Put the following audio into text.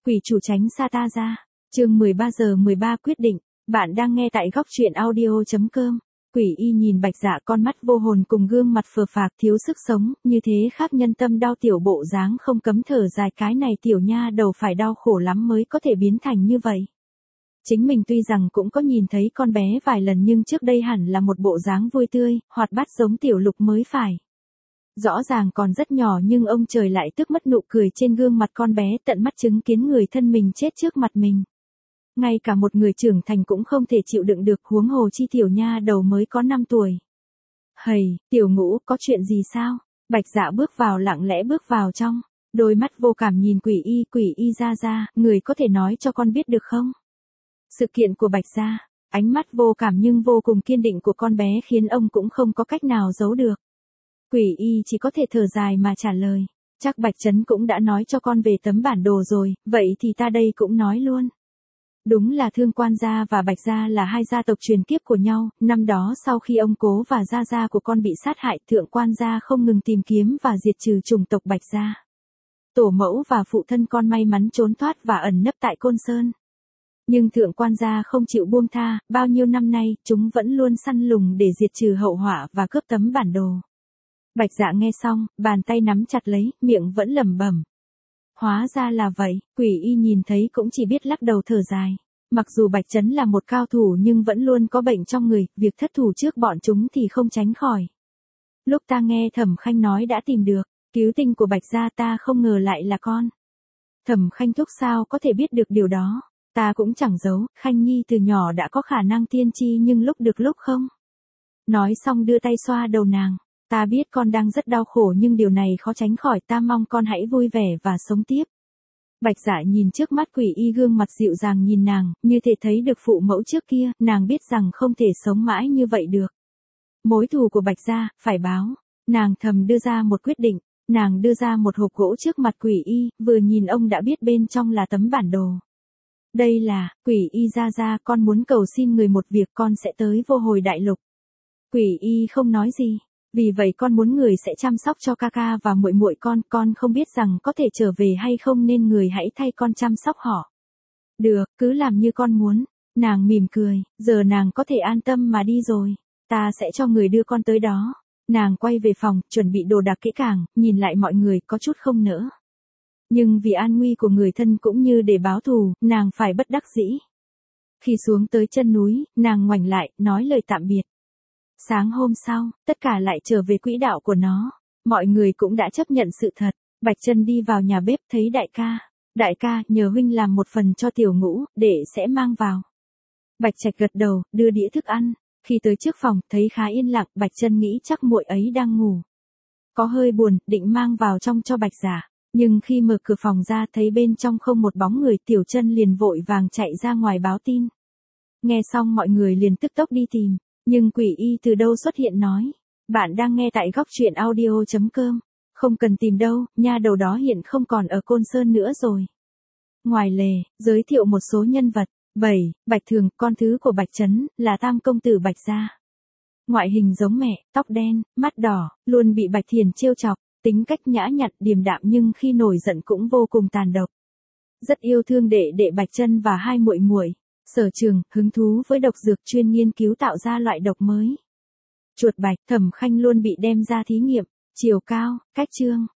Quỷ chủ tránh xa ta ra. Chương 13 giờ 13 quyết định. Bạn đang nghe tại góc truyện audio.com. Quỷ y nhìn Bạch Dạ, con mắt vô hồn cùng gương mặt phờ phạc thiếu sức sống, như thế khác nhân tâm đau, tiểu bộ dáng không cấm thở dài, cái này tiểu nha đầu phải đau khổ lắm mới có thể biến thành như vậy. Chính mình tuy rằng cũng có nhìn thấy con bé vài lần, nhưng trước đây hẳn là một bộ dáng vui tươi, hoạt bát giống tiểu Lục mới phải. Rõ ràng còn rất nhỏ nhưng ông trời lại tước mất nụ cười trên gương mặt con bé, tận mắt chứng kiến người thân mình chết trước mặt mình. Ngay cả một người trưởng thành cũng không thể chịu đựng được, huống hồ chi tiểu nha đầu mới có 5 tuổi. Hầy, Tiểu Ngũ, có chuyện gì sao? Bạch Dạ bước vào, lặng lẽ bước vào trong, đôi mắt vô cảm nhìn quỷ y ra, người có thể nói cho con biết được không? Sự kiện của Bạch Dạ, ánh mắt vô cảm nhưng vô cùng kiên định của con bé khiến ông cũng không có cách nào giấu được. Quỷ y chỉ có thể thở dài mà trả lời, chắc Bạch Trấn cũng đã nói cho con về tấm bản đồ rồi, vậy thì ta đây cũng nói luôn. Đúng là Thương Quan gia và Bạch gia là hai gia tộc truyền kiếp của nhau, năm đó sau khi ông cố và gia gia của con bị sát hại, Thượng Quan gia không ngừng tìm kiếm và diệt trừ chủng tộc Bạch gia. Tổ mẫu và phụ thân con may mắn trốn thoát và ẩn nấp tại Côn Sơn. Nhưng Thượng Quan gia không chịu buông tha, bao nhiêu năm nay, chúng vẫn luôn săn lùng để diệt trừ hậu họa và cướp tấm bản đồ. Bạch Dạ nghe xong, bàn tay nắm chặt lấy, miệng vẫn lẩm bẩm. Hóa ra là vậy, quỷ y nhìn thấy cũng chỉ biết lắc đầu thở dài. Mặc dù Bạch Trấn là một cao thủ nhưng vẫn luôn có bệnh trong người, việc thất thủ trước bọn chúng thì không tránh khỏi. Lúc ta nghe Thẩm Khanh nói đã tìm được cứu tinh của Bạch gia, ta không ngờ lại là con. Thẩm Khanh thúc sao có thể biết được điều đó, ta cũng chẳng giấu, Khanh Nhi từ nhỏ đã có khả năng tiên tri nhưng lúc được lúc không. Nói xong đưa tay xoa đầu nàng. Ta biết con đang rất đau khổ nhưng điều này khó tránh khỏi, ta mong con hãy vui vẻ và sống tiếp. Bạch Dạ nhìn trước mắt quỷ y, gương mặt dịu dàng nhìn nàng, như thể thấy được phụ mẫu trước kia, nàng biết rằng không thể sống mãi như vậy được. Mối thù của Bạch gia, phải báo. Nàng thầm đưa ra một quyết định, nàng đưa ra một hộp gỗ trước mặt quỷ y, vừa nhìn ông đã biết bên trong là tấm bản đồ. Đây là, quỷ y ra, con muốn cầu xin người một việc, con sẽ tới Vô Hồi Đại Lục. Quỷ y không nói gì. Vì vậy con muốn người sẽ chăm sóc cho ca ca và muội muội con không biết rằng có thể trở về hay không nên người hãy thay con chăm sóc họ. Được, cứ làm như con muốn. Nàng mỉm cười, giờ nàng có thể an tâm mà đi rồi. Ta sẽ cho người đưa con tới đó. Nàng quay về phòng, chuẩn bị đồ đạc kỹ càng, nhìn lại mọi người có chút không nỡ. Nhưng vì an nguy của người thân cũng như để báo thù, nàng phải bất đắc dĩ. Khi xuống tới chân núi, nàng ngoảnh lại, nói lời tạm biệt. Sáng hôm sau, tất cả lại trở về quỹ đạo của nó. Mọi người cũng đã chấp nhận sự thật. Bạch Trân đi vào nhà bếp thấy đại ca, nhờ huynh làm một phần cho Tiểu Ngũ, để sẽ mang vào. Bạch Trạch gật đầu, đưa đĩa thức ăn. Khi tới trước phòng, thấy khá yên lặng, Bạch Trân nghĩ chắc muội ấy đang ngủ. Có hơi buồn, định mang vào trong cho Bạch Dạ. Nhưng khi mở cửa phòng ra thấy bên trong không một bóng người, Tiểu Trân liền vội vàng chạy ra ngoài báo tin. Nghe xong mọi người liền tức tốc đi tìm. Nhưng quỷ y từ đâu xuất hiện nói. Bạn đang nghe tại góc truyện audio.com. Không cần tìm đâu, nha đầu đó hiện không còn ở Côn Sơn nữa rồi. Ngoài lề, giới thiệu một số nhân vật. 7. Bạch Thường, con thứ của Bạch Trấn, là tam công tử Bạch gia. Ngoại hình giống mẹ, tóc đen, mắt đỏ, luôn bị Bạch Thiền trêu chọc, tính cách nhã nhặn, điềm đạm nhưng khi nổi giận cũng vô cùng tàn độc. Rất yêu thương đệ đệ Bạch Trân và hai muội muội. Sở trường, hứng thú với độc dược, chuyên nghiên cứu tạo ra loại độc mới. Chuột bạch, Thẩm Khanh luôn bị đem ra thí nghiệm. Chiều cao, cách trương,